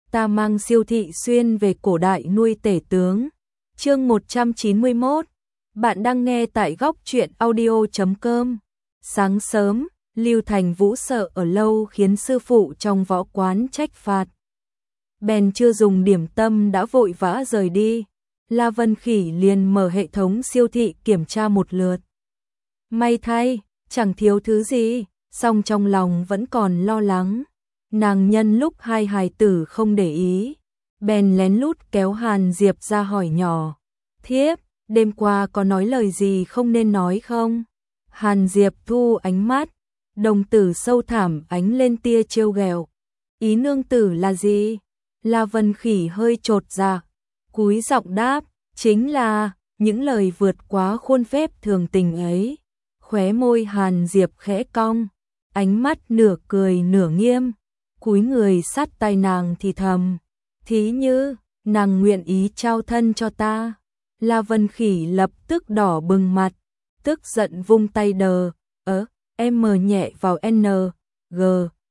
ta mang Siêu thị xuyên về cổ đại nuôi tể tướng. Chương 191. Bạn đang nghe tại góc truyện audio.com. Sáng sớm, Lưu Thành Vũ sợ ở lâu khiến sư phụ trong võ quán trách phạt. Bèn chưa dùng điểm tâm đã vội vã rời đi. La Vân Khỉ liền mở hệ thống siêu thị kiểm tra một lượt. May thay, chẳng thiếu thứ gì, song trong lòng vẫn còn lo lắng. Nàng nhân lúc hai hài tử không để ý, bèn lén lút kéo Hàn Diệp ra hỏi nhỏ. Thiếp, đêm qua có nói lời gì không nên nói không? Hàn Diệp thu ánh mắt, đồng tử sâu thẳm ánh lên tia trêu ghẹo. Ý nương tử là gì? La Vân Khỉ hơi chột dạ, cúi giọng đáp, chính là những lời vượt quá khuôn phép thường tình ấy. Khóe môi Hàn Diệp khẽ cong, ánh mắt nửa cười nửa nghiêm, cúi người sát tai nàng thì thầm, thí như nàng nguyện ý trao thân cho ta. La Vân Khỉ lập tức đỏ bừng mặt, tức giận vung tay đờ, em nhẹ vào N, G,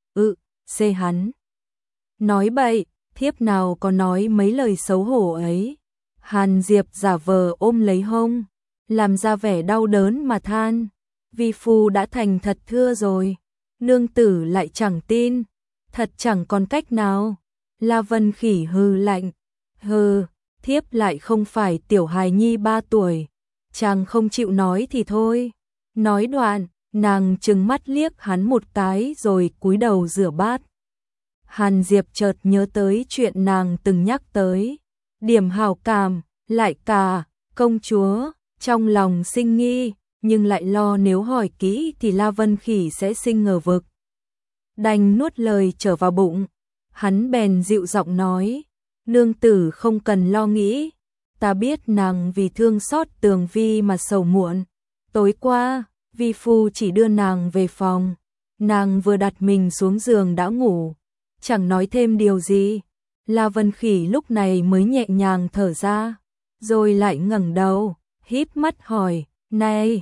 C hắn. Nói bậy, thiếp nào có nói mấy lời xấu hổ ấy. Hàn Diệp giả vờ ôm lấy hông, làm ra vẻ đau đớn mà than, vi phu đã thành thật thưa rồi, nương tử lại chẳng tin, thật chẳng còn cách nào. La Vân Khỉ hừ lạnh, hừ, thiếp lại không phải tiểu hài nhi 3 tuổi, chàng không chịu nói thì thôi. Nói đoạn, nàng trừng mắt liếc hắn một cái rồi cúi đầu rửa bát. Hàn Diệp chợt nhớ tới chuyện nàng từng nhắc tới, điểm hảo cảm, lại cả công chúa, trong lòng sinh nghi, nhưng lại lo nếu hỏi kỹ thì La Vân Khỉ sẽ sinh ngờ vực. Đành nuốt lời trở vào bụng, hắn bèn dịu giọng nói, nương tử không cần lo nghĩ, ta biết nàng vì thương xót Tường Vi mà sầu muộn. Tối qua, vi phu chỉ đưa nàng về phòng, nàng vừa đặt mình xuống giường đã ngủ, chẳng nói thêm điều gì. La Vân Khỉ lúc này mới nhẹ nhàng thở ra, rồi lại ngẩng đầu, híp mắt hỏi, này,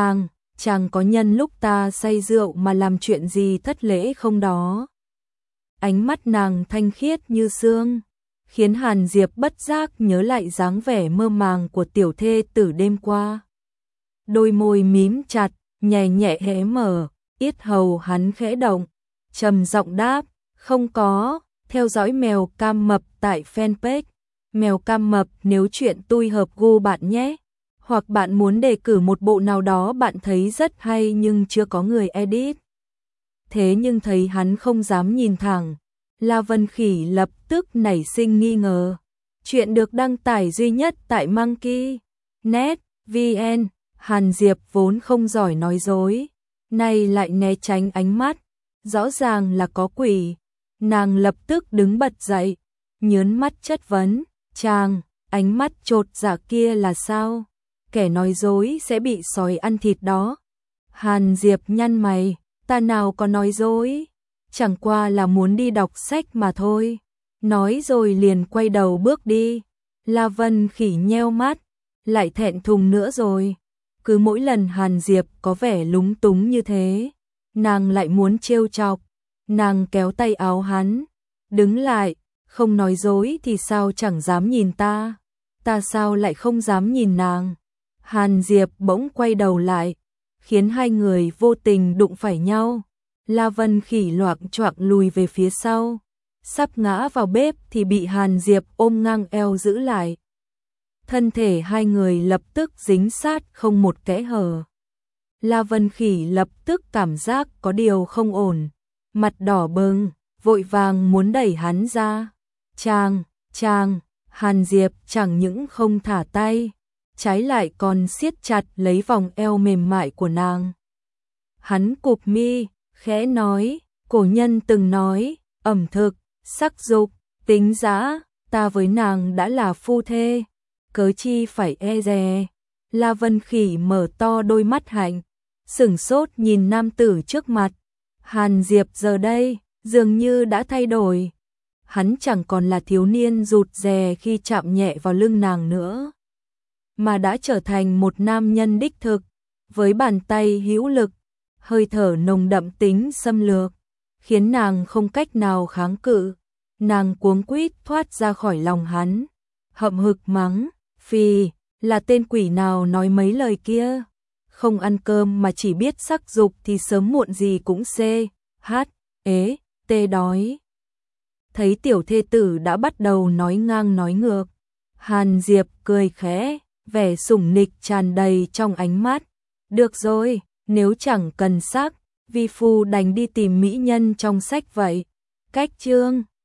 chàng có nhân lúc ta say rượu mà làm chuyện gì thất lễ không đó? Ánh mắt nàng thanh khiết như sương, khiến Hàn Diệp bất giác nhớ lại dáng vẻ mơ màng của tiểu thê tử đêm qua. Đôi môi mím chặt, nhẹ nhẹ hé mở, yết hầu hắn khẽ động, trầm giọng đáp, không có. Theo dõi Mèo Cam Mập tại fanpage Mèo Cam Mập nếu chuyện tôi hợp gu bạn nhé. Hoặc bạn muốn đề cử một bộ nào đó bạn thấy rất hay nhưng chưa có người edit. Thế nhưng thấy hắn không dám nhìn thẳng, La Vân Khỉ lập tức nảy sinh nghi ngờ. Chuyện được đăng tải duy nhất tại Monkey.net VN. Hàn Diệp vốn không giỏi nói dối, nay lại né tránh ánh mắt, rõ ràng là có quỷ. Nàng lập tức đứng bật dậy, nhớn mắt chất vấn, chàng, ánh mắt chột dạ kia là sao? Kẻ nói dối sẽ bị sói ăn thịt đó. Hàn Diệp nhăn mày, ta nào có nói dối, chẳng qua là muốn đi đọc sách mà thôi. Nói rồi liền quay đầu bước đi. La Vân Khỉ nheo mắt, lại thẹn thùng nữa rồi. Cứ mỗi lần Hàn Diệp có vẻ lúng túng như thế, nàng lại muốn trêu chọc. Nàng kéo tay áo hắn, đứng lại, không nói dối thì sao chẳng dám nhìn ta, ta sao lại không dám nhìn nàng. Hàn Diệp bỗng quay đầu lại, khiến hai người vô tình đụng phải nhau. La Vân Khỉ loạng choạng lùi về phía sau, sắp ngã vào bếp thì bị Hàn Diệp ôm ngang eo giữ lại. Thân thể hai người lập tức dính sát không một kẽ hở. La Vân Khỉ lập tức cảm giác có điều không ổn, mặt đỏ bừng, vội vàng muốn đẩy hắn ra. Chàng, Hàn Diệp chẳng những không thả tay, trái lại còn siết chặt lấy vòng eo mềm mại của nàng. Hắn cụp mi, khẽ nói, cổ nhân từng nói, ẩm thực, sắc dục, tính dã, ta với nàng đã là phu thê, cớ chi phải e dè. La Vân Khỉ mở to đôi mắt hạnh, sửng sốt nhìn nam tử trước mặt. Hàn Diệp giờ đây, dường như đã thay đổi. Hắn chẳng còn là thiếu niên rụt rè khi chạm nhẹ vào lưng nàng nữa, mà đã trở thành một nam nhân đích thực, với bàn tay hữu lực, hơi thở nồng đậm tính xâm lược, khiến nàng không cách nào kháng cự. Nàng cuống quýt thoát ra khỏi lòng hắn, hậm hực mắng, phì, là tên quỷ nào nói mấy lời kia, không ăn cơm mà chỉ biết sắc dục thì sớm muộn gì cũng tê đói. Thấy tiểu thê tử đã bắt đầu nói ngang nói ngược, Hàn Diệp cười khẽ, vẻ sủng nịch tràn đầy trong ánh mắt. Được rồi, nếu chẳng cần sắc, vi phu đành đi tìm mỹ nhân trong sách vậy. Cách chương